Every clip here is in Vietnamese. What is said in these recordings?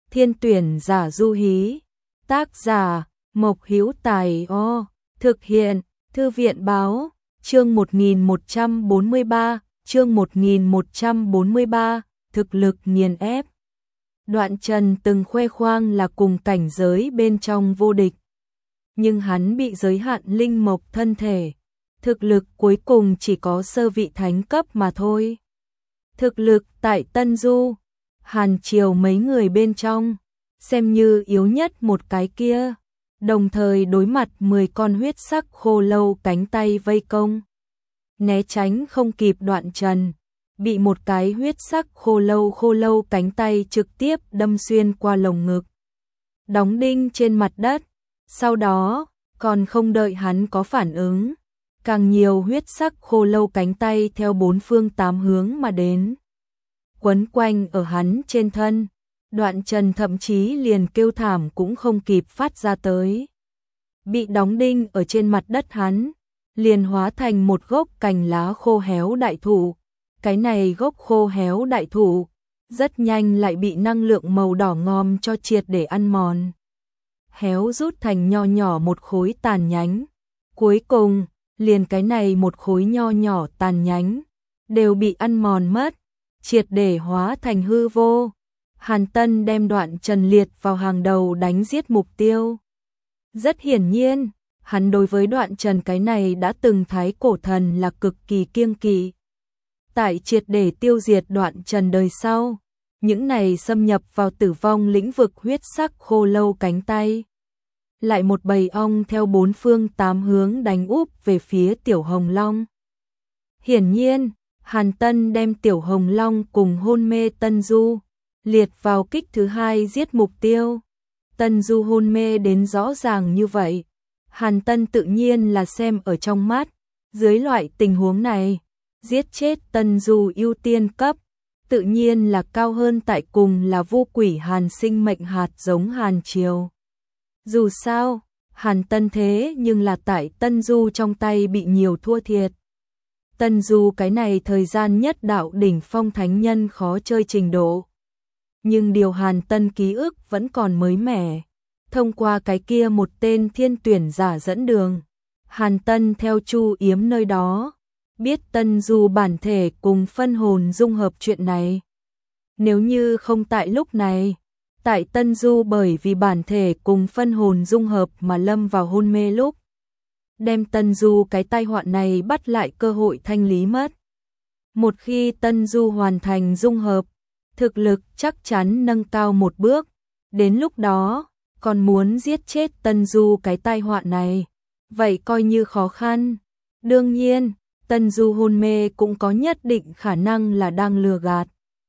Thiên tuyển giả du hí. Tác giả Mộc Hữu Tài. Thực hiện Thư viện báo. Chương 1143, chương 1143, thực lực nghiền ép. Đoạn Trần từng khoe khoang là cùng cảnh giới bên trong vô địch. Nhưng hắn bị giới hạn linh mộc thân thể. Thực lực cuối cùng chỉ có sơ vị thánh cấp mà thôi. Thực lực tại Tân Du, Hàn Triều mấy người bên trong, xem như yếu nhất một cái kia. Đồng thời đối mặt 10 con huyết sắc khô lâu cánh tay vây công. Né tránh không kịp Đoạn Trần, bị một cái huyết sắc khô lâu cánh tay trực tiếp đâm xuyên qua lồng ngực. Đóng đinh trên mặt đất, sau đó, còn không đợi hắn có phản ứng. Càng nhiều huyết sắc khô lâu cánh tay theo bốn phương tám hướng mà đến. Quấn quanh ở hắn trên thân, Đoạn Trần thậm chí liền kêu thảm cũng không kịp phát ra tới. Bị đóng đinh ở trên mặt đất hắn, liền hóa thành một gốc cành lá khô héo đại thụ. Cái này gốc khô héo đại thụ, rất nhanh lại bị năng lượng màu đỏ ngòm cho triệt để ăn mòn. Héo rút thành nho nhỏ một khối tàn nhánh. Cuối cùng, liền cái này một khối nho nhỏ tàn nhánh, đều bị ăn mòn mất, triệt để hóa thành hư vô. Hàn Tân đem Đoạn Trần liệt vào hàng đầu đánh giết mục tiêu. Rất hiển nhiên, hắn đối với Đoạn Trần cái này đã từng thái cổ thần là cực kỳ kiêng kỵ. Tại triệt để tiêu diệt Đoạn Trần đời sau, những này xâm nhập vào tử vong lĩnh vực huyết sắc khô lâu cánh tay. Lại một bầy ong theo bốn phương tám hướng đánh úp về phía Tiểu Hồng Long. Hiển nhiên, Hàn Tân đem Tiểu Hồng Long cùng hôn mê Tân Du liệt vào kích thứ hai giết mục tiêu. Tân Du hôn mê đến rõ ràng như vậy, Hàn Tân tự nhiên là xem ở trong mắt. Dưới loại tình huống này, giết chết Tân Du ưu tiên cấp, tự nhiên là cao hơn tại cùng là vô quỷ Hàn sinh mệnh hạt giống Hàn Triều. Dù sao, Hàn Tân thế nhưng là tại Tân Du trong tay bị nhiều thua thiệt. Tân Du cái này thời gian nhất đạo đỉnh phong thánh nhân khó chơi trình độ. Nhưng điều Hàn Tân ký ức vẫn còn mới mẻ. Thông qua cái kia một tên thiên tuyển giả dẫn đường, Hàn Tân theo Chu Yếm nơi đó, biết Tân Du bản thể cùng phân hồn dung hợp chuyện này. Nếu như không tại lúc này, tại Tân Du bởi vì bản thể cùng phân hồn dung hợp mà lâm vào hôn mê lúc, đem Tân Du cái tai họa này bắt lại cơ hội thanh lý mất. Một khi Tân Du hoàn thành dung hợp, thực lực chắc chắn nâng cao một bước, đến lúc đó, còn muốn giết chết Tân Du cái tai họa này, vậy coi như khó khăn. Đương nhiên, Tân Du hôn mê cũng có nhất định khả năng là đang lừa gạt.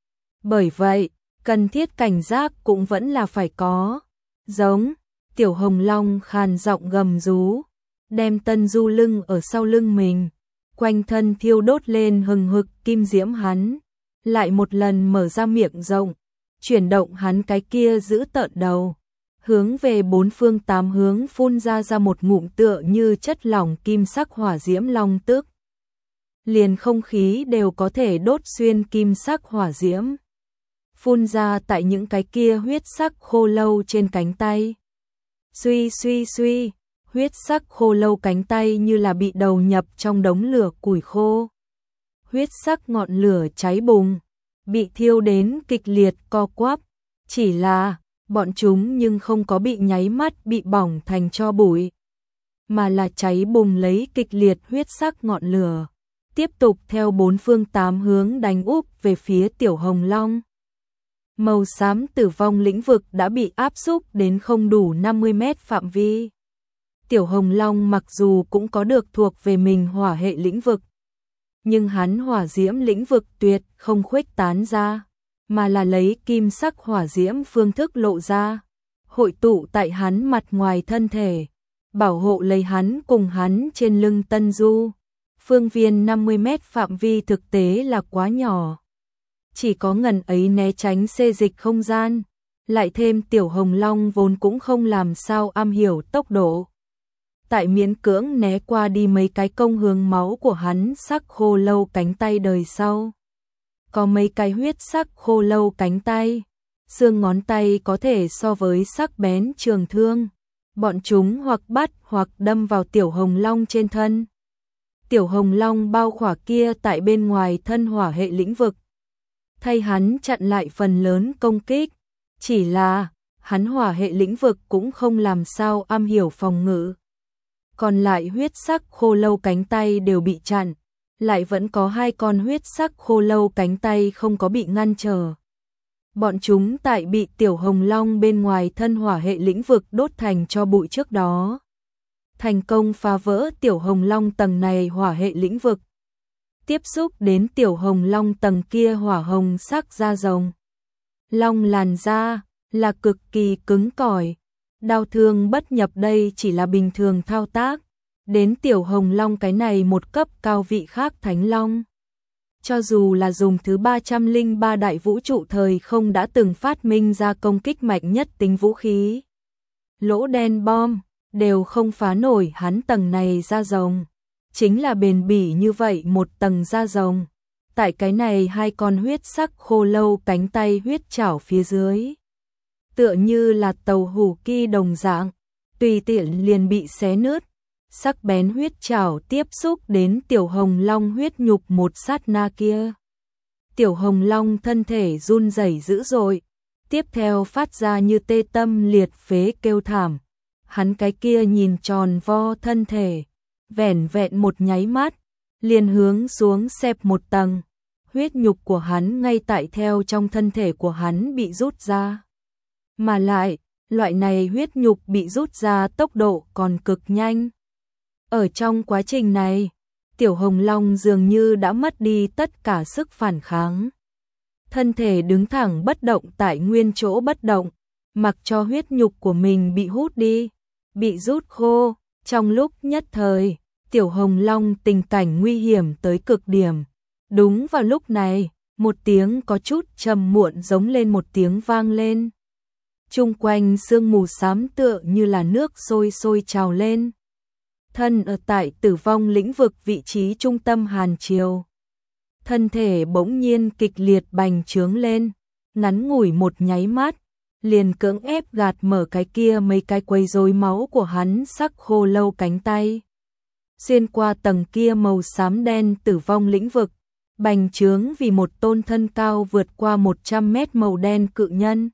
Bởi vậy, cần thiết cảnh giác cũng vẫn là phải có. Giống, Tiểu Hồng Long khàn giọng gầm rú, đem Tân Du lưng ở sau lưng mình, quanh thân thiêu đốt lên hừng hực kim diễm hắn, lại một lần mở ra miệng rộng, chuyển động hắn cái kia giữ tợn đầu, hướng về bốn phương tám hướng phun ra một ngụm tựa như chất lỏng kim sắc hỏa diễm long tức. Liền không khí đều có thể đốt xuyên kim sắc hỏa diễm, phun ra tại những cái kia huyết sắc khô lâu trên cánh tay. Suy suy suy, huyết sắc khô lâu cánh tay như là bị đầu nhập trong đống lửa củi khô. Huyết sắc ngọn lửa cháy bùng, bị thiêu đến kịch liệt co quắp, chỉ là bọn chúng nhưng không có bị nháy mắt bị bỏng thành tro bụi, mà là cháy bùng lấy kịch liệt huyết sắc ngọn lửa, tiếp tục theo bốn phương tám hướng đánh úp về phía Tiểu Hồng Long. Màu xám tử vong lĩnh vực đã bị áp xúc đến không đủ 50 mét phạm vi. Tiểu Hồng Long mặc dù cũng có được thuộc về mình hỏa hệ lĩnh vực, nhưng hắn hỏa diễm lĩnh vực tuyệt không khuếch tán ra, mà là lấy kim sắc hỏa diễm phương thức lộ ra, hội tụ tại hắn mặt ngoài thân thể, bảo hộ lấy hắn cùng hắn trên lưng Tân Du. Phương viên 50 mét phạm vi thực tế là quá nhỏ, chỉ có ngần ấy né tránh xê dịch không gian, lại thêm Tiểu Hồng Long vốn cũng không làm sao am hiểu tốc độ. Tại miễn cưỡng né qua đi mấy cái công hướng máu của hắn sắc khô lâu cánh tay đời sau. Có mấy cái huyết sắc khô lâu cánh tay, xương ngón tay có thể so với sắc bén trường thương. Bọn chúng hoặc bắt hoặc đâm vào Tiểu Hồng Long trên thân. Tiểu Hồng Long bao khỏa kia tại bên ngoài thân hỏa hệ lĩnh vực, thay hắn chặn lại phần lớn công kích. Chỉ là, hắn hỏa hệ lĩnh vực cũng không làm sao am hiểu phòng ngự. Còn lại huyết sắc khô lâu cánh tay đều bị chặn, lại vẫn có 2 con huyết sắc khô lâu cánh tay không có bị ngăn trở. Bọn chúng tại bị Tiểu Hồng Long bên ngoài thân hỏa hệ lĩnh vực đốt thành tro bụi trước đó, thành công phá vỡ Tiểu Hồng Long tầng này hỏa hệ lĩnh vực. Tiếp xúc đến Tiểu Hồng Long tầng kia hỏa hồng sắc da rồng. Long làn da là cực kỳ cứng cỏi, đao thương bất nhập đây chỉ là bình thường thao tác. Đến Tiểu Hồng Long cái này một cấp cao vị khác Thánh Long. Cho dù là dùng thứ 303 đại vũ trụ thời không đã từng phát minh ra công kích mạnh nhất tính vũ khí, lỗ đen bom, đều không phá nổi hắn tầng này da rồng. Chính là bền bỉ như vậy một tầng da rồng. Tại cái này 2 con huyết sắc khô lâu cánh tay huyết chảo phía dưới, tựa như là tàu hủ ki đồng dạng, tùy tiện liền bị xé nứt. Sắc bén huyết chảo tiếp xúc đến Tiểu Hồng Long huyết nhục một sát na kia. Tiểu Hồng Long thân thể run rẩy dữ dội, tiếp theo phát ra như tê tâm liệt phế kêu thảm. Hắn cái kia nhìn tròn vo thân thể, vẻn vẹn một nháy mắt, liền hướng xuống xẹp một tầng. Huyết nhục của hắn ngay tại theo trong thân thể của hắn bị rút ra. Mà lại, loại này huyết nhục bị rút ra tốc độ còn cực nhanh. Ở trong quá trình này, Tiểu Hồng Long dường như đã mất đi tất cả sức phản kháng. Thân thể đứng thẳng bất động tại nguyên chỗ bất động, mặc cho huyết nhục của mình bị hút đi, bị rút khô. Trong lúc nhất thời, Tiểu Hồng Long tình cảnh nguy hiểm tới cực điểm. Đúng vào lúc này, một tiếng có chút trầm muộn giống lên một tiếng vang lên. Chung quanh sương mù xám tựa như là nước sôi sôi trào lên. Thân ở tại tử vong lĩnh vực vị trí trung tâm hàn triều. Thân thể bỗng nhiên kịch liệt bành trướng lên, ngắn ngủi một nháy mắt, liền cưỡng ép gạt mở cái kia mấy cái quấy rối máu của hắn sắc khô lâu cánh tay. Xuyên qua tầng kia màu xám đen tử vong lĩnh vực, bành trướng vì một tôn thân cao vượt qua 100 mét màu đen cự nhân.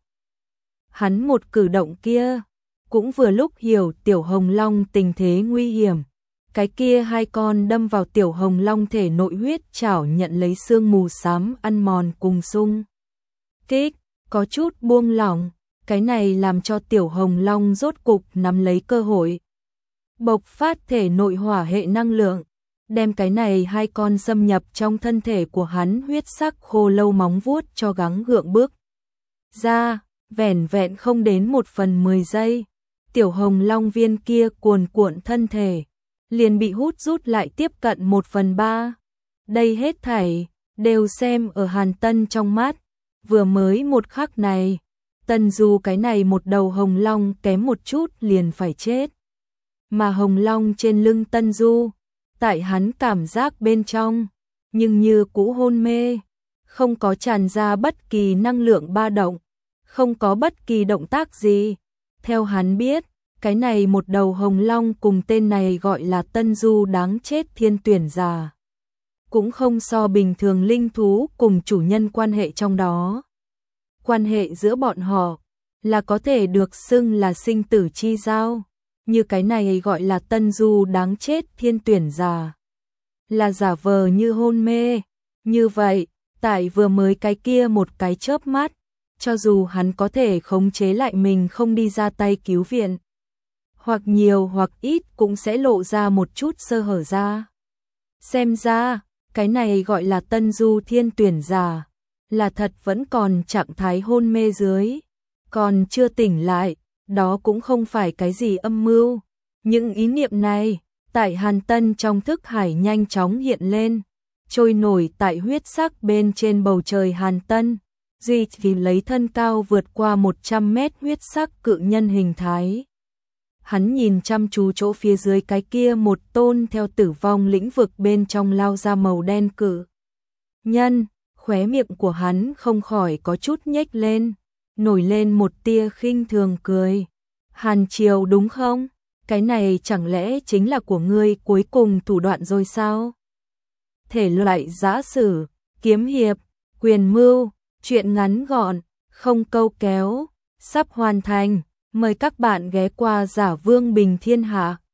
Hắn một cử động kia, cũng vừa lúc hiểu Tiểu Hồng Long tình thế nguy hiểm. Cái kia 2 con đâm vào Tiểu Hồng Long thể nội huyết chảo nhận lấy sương mù xám ăn mòn cùng sung kích, có chút buông lỏng. Cái này làm cho Tiểu Hồng Long rốt cục nắm lấy cơ hội, bộc phát thể nội hỏa hệ năng lượng, đem cái này 2 con xâm nhập trong thân thể của hắn huyết sắc khô lâu móng vuốt cho gắng gượng bước ra. Vẻn vẹn không đến 1/10 giây, Tiểu Hồng Long viên kia cuồn cuộn thân thể liền bị hút rút lại tiếp cận 1/3. Đây hết thảy đều xem ở Hàn Tân trong mắt. Vừa mới một khắc này, Tân Du cái này một đầu Hồng Long kém một chút liền phải chết. Mà Hồng Long trên lưng Tân Du, tại hắn cảm giác bên trong, nhưng như cũ hôn mê, không có tràn ra bất kỳ năng lượng ba động, không có bất kỳ động tác gì. Theo hắn biết, cái này một đầu Hồng Long cùng tên này gọi là Tân Du đáng chết thiên tuyển giả, cũng không so bình thường linh thú cùng chủ nhân quan hệ trong đó. Quan hệ giữa bọn họ là có thể được xưng là sinh tử chi giao, như cái này gọi là Tân Du đáng chết thiên tuyển giả, là giả vờ như hôn mê. Như vậy, tại vừa mới cái kia một cái chớp mắt, cho dù hắn có thể khống chế lại mình không đi ra tay cứu viện, hoặc nhiều hoặc ít cũng sẽ lộ ra một chút sơ hở ra. Xem ra, cái này gọi là Tân Du thiên tuyển giả, là thật vẫn còn trạng thái hôn mê dưới, còn chưa tỉnh lại, đó cũng không phải cái gì âm mưu. Những ý niệm này, tại Hàn Tân trong thức hải nhanh chóng hiện lên, trôi nổi tại huyết sắc bên trên bầu trời Hàn Tân. Duy vì lấy thân cao vượt qua 100 mét huyết sắc cự nhân hình thái. Hắn nhìn chăm chú chỗ phía dưới cái kia một tôn theo tử vong lĩnh vực bên trong lao ra màu đen cự nhân, khóe miệng của hắn không khỏi có chút nhếch lên, nổi lên một tia khinh thường cười. Hàn Triều đúng không? Cái này chẳng lẽ chính là của ngươi cuối cùng thủ đoạn rồi sao? Thể loại giã sử, kiếm hiệp, quyền mưu, truyện ngắn gọn, không câu kéo, sắp hoàn thành. Mời các bạn ghé qua Giả Vương Bình Thiên Hạ.